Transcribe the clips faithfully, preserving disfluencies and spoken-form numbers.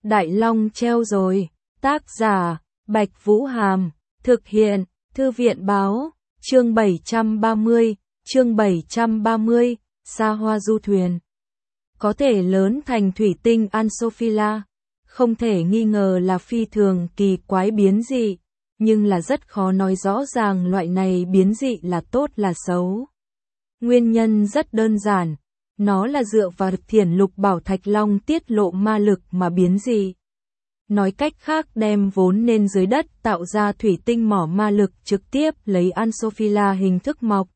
Đại Long treo rồi. Tác giả, Bạch Vũ Hàm. Thực hiện, Thư viện Báo. Chương bảy trăm ba mươi, chương bảy trăm ba mươi, Xa Hoa Du Thuyền. Có thể lớn thành thủy tinh Ansophila, không thể nghi ngờ là phi thường kỳ quái biến dị, nhưng là rất khó nói rõ ràng loại này biến dị là tốt là xấu. Nguyên nhân rất đơn giản, nó là dựa vào thiển lục bảo thạch long tiết lộ ma lực mà biến dị. Nói cách khác, đem vốn nên dưới đất tạo ra thủy tinh mỏ ma lực trực tiếp lấy Ansophila hình thức mọc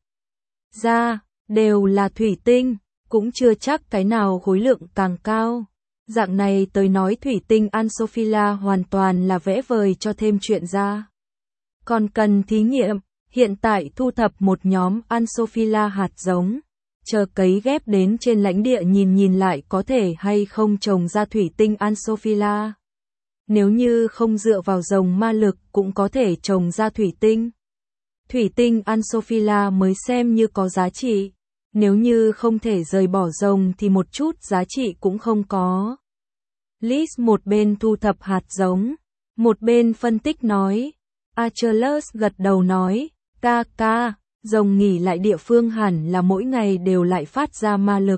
ra, đều là thủy tinh, cũng chưa chắc cái nào khối lượng càng cao. Dạng này tới nói thủy tinh Ansophila hoàn toàn là vẽ vời cho thêm chuyện ra. Còn cần thí nghiệm, hiện tại thu thập một nhóm Ansophila hạt giống, chờ cấy ghép đến trên lãnh địa nhìn nhìn lại có thể hay không trồng ra thủy tinh Ansophila. Nếu như không dựa vào rồng ma lực cũng có thể trồng ra thủy tinh. Thủy tinh Ansophila mới xem như có giá trị, nếu như không thể rời bỏ rồng thì một chút giá trị cũng không có. Liz một bên thu thập hạt giống, một bên phân tích nói. Achilles gật đầu nói, ca ca, rồng nghỉ lại địa phương hẳn là mỗi ngày đều lại phát ra ma lực.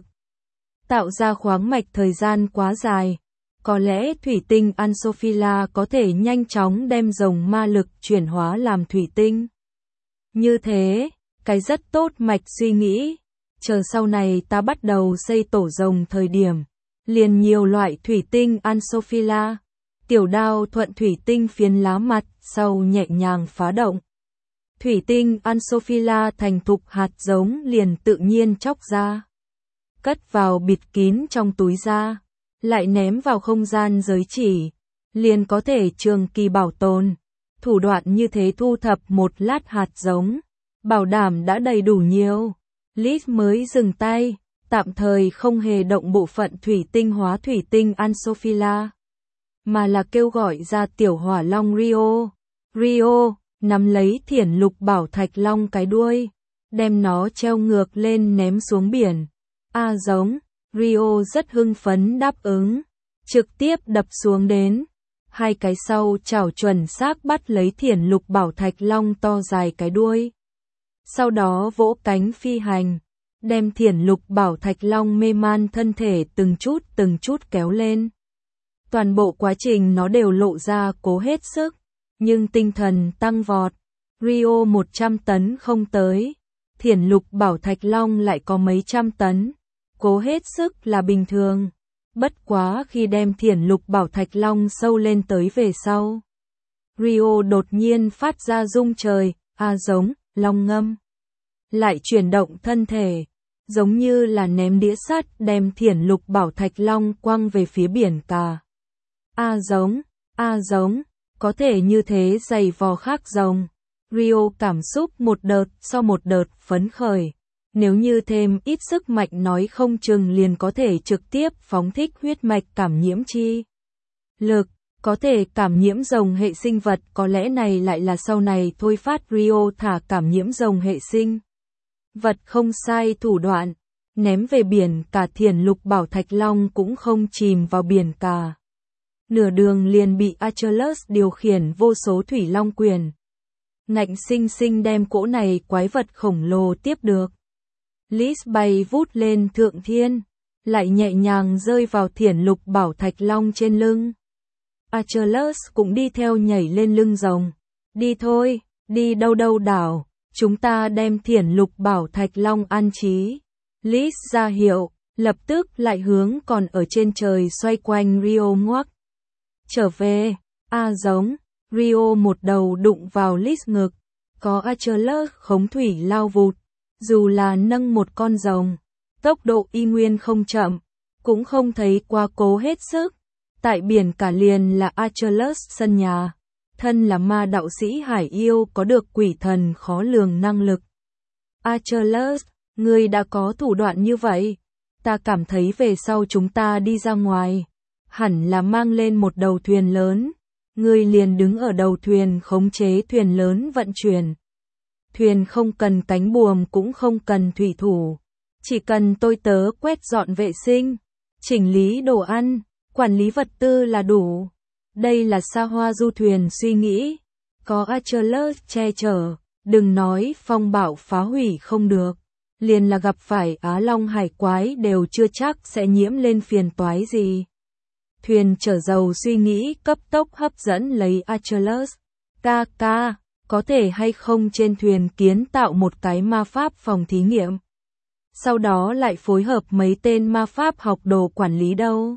Tạo ra khoáng mạch thời gian quá dài. Có lẽ thủy tinh Ansophila có thể nhanh chóng đem rồng ma lực chuyển hóa làm thủy tinh. Như thế, cái rất tốt mạch suy nghĩ. Chờ sau này ta bắt đầu xây tổ rồng thời điểm, liền nhiều loại thủy tinh Ansophila. Tiểu đao thuận thủy tinh phiến lá mặt, sau nhẹ nhàng phá động. Thủy tinh Ansophila thành thục hạt giống liền tự nhiên chóc ra. Cất vào bịt kín trong túi da, lại ném vào không gian giới chỉ, liền có thể trường kỳ bảo tồn. Thủ đoạn như thế thu thập một lát hạt giống, bảo đảm đã đầy đủ nhiều. Liz mới dừng tay, tạm thời không hề động bộ phận thủy tinh hóa thủy tinh Ansophila, mà là kêu gọi ra tiểu hỏa long Rio. Rio, nắm lấy thiển lục bảo thạch long cái đuôi, đem nó treo ngược lên ném xuống biển. A giống, Rio rất hưng phấn đáp ứng, trực tiếp đập xuống đến. Hai cái sau chảo chuẩn xác bắt lấy thiển lục bảo thạch long to dài cái đuôi. Sau đó vỗ cánh phi hành, đem thiển lục bảo thạch long mê man thân thể từng chút từng chút kéo lên. Toàn bộ quá trình nó đều lộ ra cố hết sức, nhưng tinh thần tăng vọt. Rio một trăm tấn không tới, thiển lục bảo thạch long lại có mấy trăm tấn. Cố hết sức là bình thường. Bất quá khi đem thiển lục bảo thạch long sâu lên tới về sau, Rio đột nhiên phát ra rung trời, a giống, long ngâm. Lại chuyển động thân thể, giống như là ném đĩa sắt đem thiển lục bảo thạch long quăng về phía biển cả. A giống, a giống, có thể như thế giày vò khác rồng. Rio cảm xúc một đợt sau một đợt phấn khởi. Nếu như thêm ít sức mạnh nói không chừng liền có thể trực tiếp phóng thích huyết mạch cảm nhiễm chi lực, có thể cảm nhiễm rồng hệ sinh vật, có lẽ này lại là sau này thôi phát Rio thả cảm nhiễm rồng hệ sinh vật không sai thủ đoạn, ném về biển cả thiển lục bảo thạch long cũng không chìm vào biển cả. Nửa đường liền bị Achilles điều khiển vô số thủy long quyền, ngạnh sinh sinh đem cỗ này quái vật khổng lồ tiếp được. Liz bay vút lên thượng thiên, lại nhẹ nhàng rơi vào thiển lục bảo thạch long trên lưng. Achilles cũng đi theo nhảy lên lưng rồng. Đi thôi, đi đâu đâu đảo, chúng ta đem thiển lục bảo thạch long an trí. Liz ra hiệu, lập tức lại hướng còn ở trên trời xoay quanh Rio ngoắc. Trở về, a giống, Rio một đầu đụng vào Liz ngực, có Achilles khống thủy lao vụt. Dù là nâng một con rồng, tốc độ y nguyên không chậm, cũng không thấy quá cố hết sức. Tại biển cả liền là Achilles sân nhà, thân là ma đạo sĩ hải yêu có được quỷ thần khó lường năng lực. Achilles, ngươi đã có thủ đoạn như vậy, ta cảm thấy về sau chúng ta đi ra ngoài, hẳn là mang lên một đầu thuyền lớn, ngươi liền đứng ở đầu thuyền khống chế thuyền lớn vận chuyển. Thuyền không cần cánh buồm cũng không cần thủy thủ, chỉ cần tôi tớ quét dọn vệ sinh, chỉnh lý đồ ăn, Quản lý vật tư là đủ. Đây là xa hoa du thuyền suy nghĩ. Có Achilles che chở, đừng nói phong bạo phá hủy không được. Liền là gặp phải Á Long hải quái đều chưa chắc sẽ nhiễm lên phiền toái gì. Thuyền chở dầu suy nghĩ cấp tốc hấp dẫn lấy Achilles. Ca ca, có thể hay không trên thuyền kiến tạo một cái ma pháp phòng thí nghiệm. Sau đó lại phối hợp mấy tên ma pháp học đồ quản lý đâu.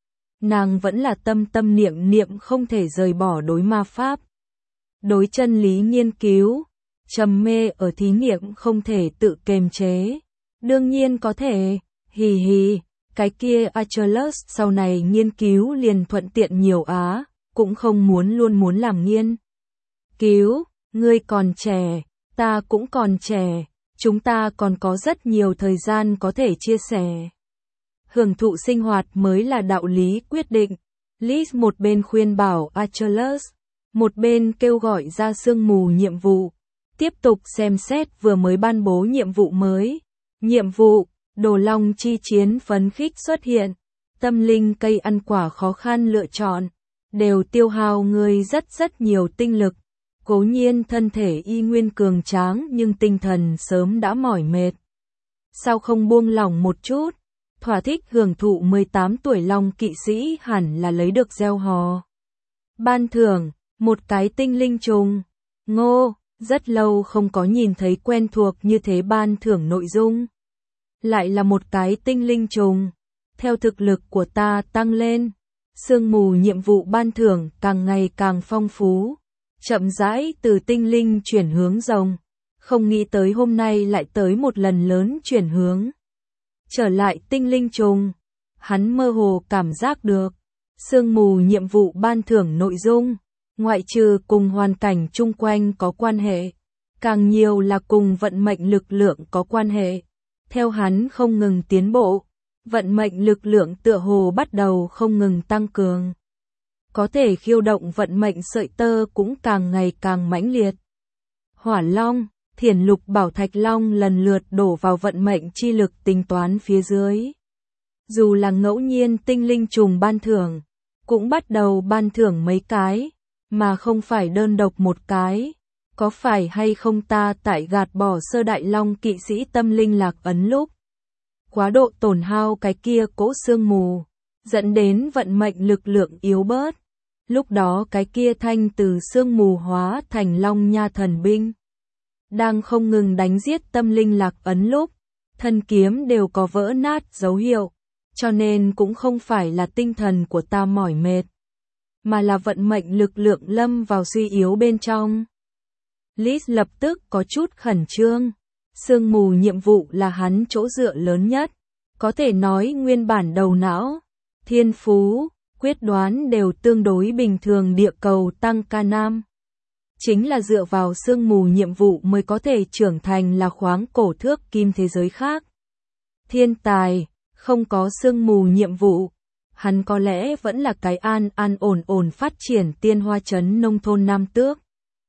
Nàng vẫn là tâm tâm niệm niệm không thể rời bỏ đối ma pháp. Đối chân lý nghiên cứu, trầm mê ở thí nghiệm không thể tự kiềm chế. Đương nhiên có thể, hì hì, cái kia Achilles sau này nghiên cứu liền thuận tiện nhiều á, cũng không muốn luôn muốn làm nghiên cứu, ngươi còn trẻ, ta cũng còn trẻ, chúng ta còn có rất nhiều thời gian có thể chia sẻ. Hưởng thụ sinh hoạt mới là đạo lý quyết định. Liz một bên khuyên bảo Achilles, một bên kêu gọi ra sương mù nhiệm vụ. Tiếp tục xem xét vừa mới ban bố nhiệm vụ mới. Nhiệm vụ, Đồ Long chi chiến phấn khích xuất hiện. Tâm linh cây ăn quả khó khăn lựa chọn. Đều tiêu hao người rất rất nhiều tinh lực. Cố nhiên thân thể y nguyên cường tráng nhưng tinh thần sớm đã mỏi mệt. Sao không buông lỏng một chút? Thỏa thích hưởng thụ mười tám tuổi Long kỵ sĩ hẳn là lấy được gieo hò. Ban thưởng, một cái tinh linh trùng. Ngô, rất lâu không có nhìn thấy quen thuộc như thế ban thưởng nội dung. Lại là một cái tinh linh trùng. Theo thực lực của ta tăng lên, sương mù nhiệm vụ ban thưởng càng ngày càng phong phú. Chậm rãi từ tinh linh chuyển hướng rồng. Không nghĩ tới hôm nay lại tới một lần lớn chuyển hướng. Trở lại tinh linh trùng, hắn mơ hồ cảm giác được, sương mù nhiệm vụ ban thưởng nội dung, ngoại trừ cùng hoàn cảnh chung quanh có quan hệ, càng nhiều là cùng vận mệnh lực lượng có quan hệ. Theo hắn không ngừng tiến bộ, vận mệnh lực lượng tựa hồ bắt đầu không ngừng tăng cường. Có thể khiêu động vận mệnh sợi tơ cũng càng ngày càng mãnh liệt. Hỏa Long, Thiển Lục Bảo Thạch Long lần lượt đổ vào vận mệnh chi lực tính toán phía dưới. Dù là ngẫu nhiên tinh linh trùng ban thưởng, cũng bắt đầu ban thưởng mấy cái, mà không phải đơn độc một cái. Có phải hay không ta tại gạt bỏ sơ đại Long kỵ sĩ tâm linh lạc ấn lúc? Quá độ tổn hao cái kia cỗ sương mù, dẫn đến vận mệnh lực lượng yếu bớt. Lúc đó cái kia thanh từ sương mù hóa thành Long nha thần binh. Đang không ngừng đánh giết tâm linh lạc ấn lúc, thân kiếm đều có vỡ nát dấu hiệu, cho nên cũng không phải là tinh thần của ta mỏi mệt, mà là vận mệnh lực lượng lâm vào suy yếu bên trong. Liz lập tức có chút khẩn trương, sương mù nhiệm vụ là hắn chỗ dựa lớn nhất, có thể nói nguyên bản đầu não, thiên phú, quyết đoán đều tương đối bình thường địa cầu tăng ca nam. Chính là dựa vào sương mù nhiệm vụ mới có thể trưởng thành là khoáng cổ thước kim thế giới khác. Thiên tài, không có sương mù nhiệm vụ, hắn có lẽ vẫn là cái an an ổn ổn phát triển tiên hoa trấn nông thôn Nam Tước.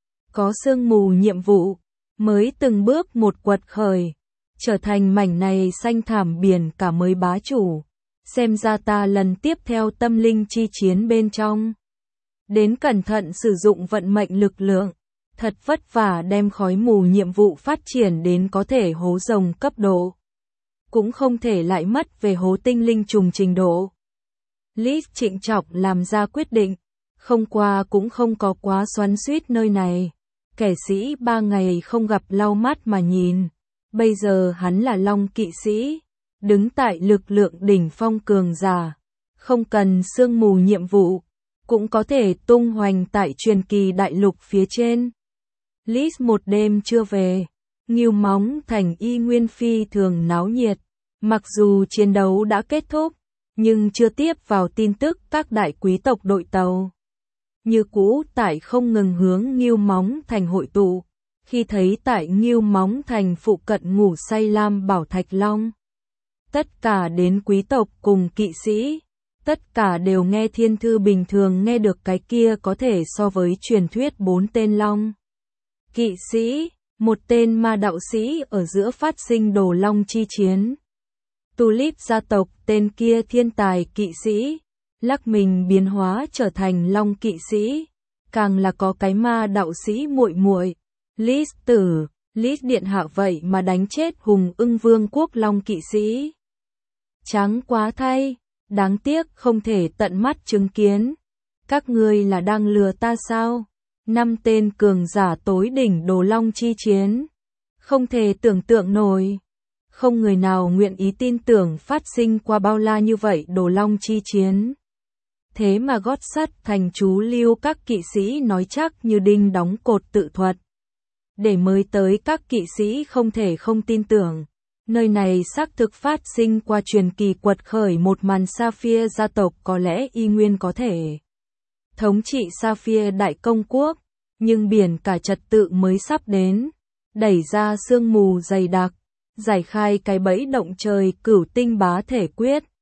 Có sương mù nhiệm vụ, mới từng bước một quật khởi, trở thành mảnh này xanh thảm biển cả mới bá chủ. Xem ra ta lần tiếp theo tâm linh chi chiến bên trong. Đến cẩn thận sử dụng vận mệnh lực lượng, thật vất vả đem khói mù nhiệm vụ phát triển đến có thể hố rồng cấp độ. Cũng không thể lại mất về hố tinh linh trùng trình độ. Liz trịnh trọng làm ra quyết định, không qua cũng không có quá xoắn xuýt nơi này. Kẻ sĩ ba ngày không gặp lau mắt mà nhìn, bây giờ hắn là Long kỵ sĩ, đứng tại lực lượng đỉnh phong cường giả, không cần sương mù nhiệm vụ, cũng có thể tung hoành tại truyền kỳ đại lục phía trên. Liz một đêm chưa về, Ngưu Móng Thành y nguyên phi thường náo nhiệt, mặc dù chiến đấu đã kết thúc, nhưng chưa tiếp vào tin tức các đại quý tộc đội tàu. Như cũ tại không ngừng hướng Ngưu Móng Thành hội tụ, khi thấy tại Ngưu Móng Thành phụ cận ngủ say Lam Bảo Thạch Long. Tất cả đến quý tộc cùng kỵ sĩ, tất cả đều nghe thiên thư bình thường nghe được cái kia có thể so với truyền thuyết bốn tên Long kỵ sĩ, một tên ma đạo sĩ ở giữa phát sinh đồ Long chi chiến. Tulip gia tộc tên kia thiên tài kỵ sĩ, lắc mình biến hóa trở thành Long kỵ sĩ, càng là có cái ma đạo sĩ muội muội, Lys tử, Lys điện hạ vậy mà đánh chết Hùng Ưng Vương quốc Long kỵ sĩ. Trắng quá thay, đáng tiếc không thể tận mắt chứng kiến. Các ngươi là đang lừa ta sao? Năm tên cường giả tối đỉnh Đồ Long chi chiến. Không thể tưởng tượng nổi. Không người nào nguyện ý tin tưởng phát sinh qua bao la như vậy Đồ Long chi chiến. Thế mà gót sắt thành chú lưu các kỵ sĩ nói chắc như đinh đóng cột tự thuật. Để mới tới các kỵ sĩ không thể không tin tưởng. Nơi này xác thực phát sinh qua truyền kỳ quật khởi một màn Sapphire gia tộc có lẽ y nguyên có thể thống trị Sapphire đại công quốc, nhưng biển cả trật tự mới sắp đến, đẩy ra sương mù dày đặc, giải khai cái bẫy động trời cửu tinh bá thể quyết.